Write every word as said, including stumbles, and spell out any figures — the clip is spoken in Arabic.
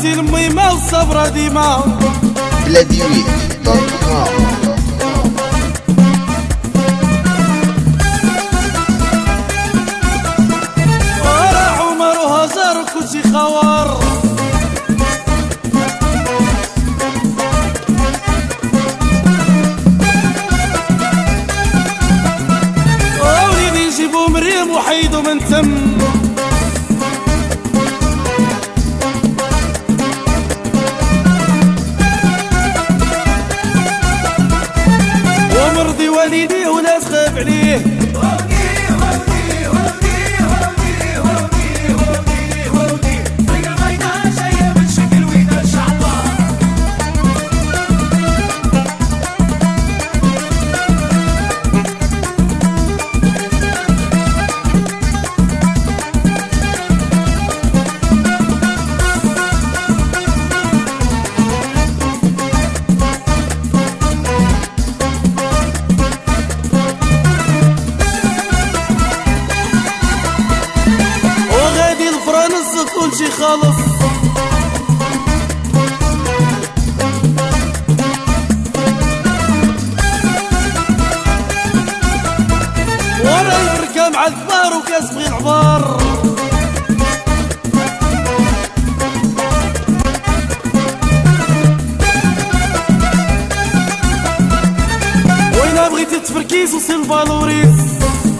بغيتي الميمة والصبرة ديما بلاديوي دوت كوم. ورا عمر وهجر وكلشي خوار ووليدي جيبو مريم وحيدو من تم ومرضي والديه ولا تخاف عليه كلشي خالص ورا البركة مع الكبار وكاسبغي العبار وين بغيتي تفركيس وصل الفالوريس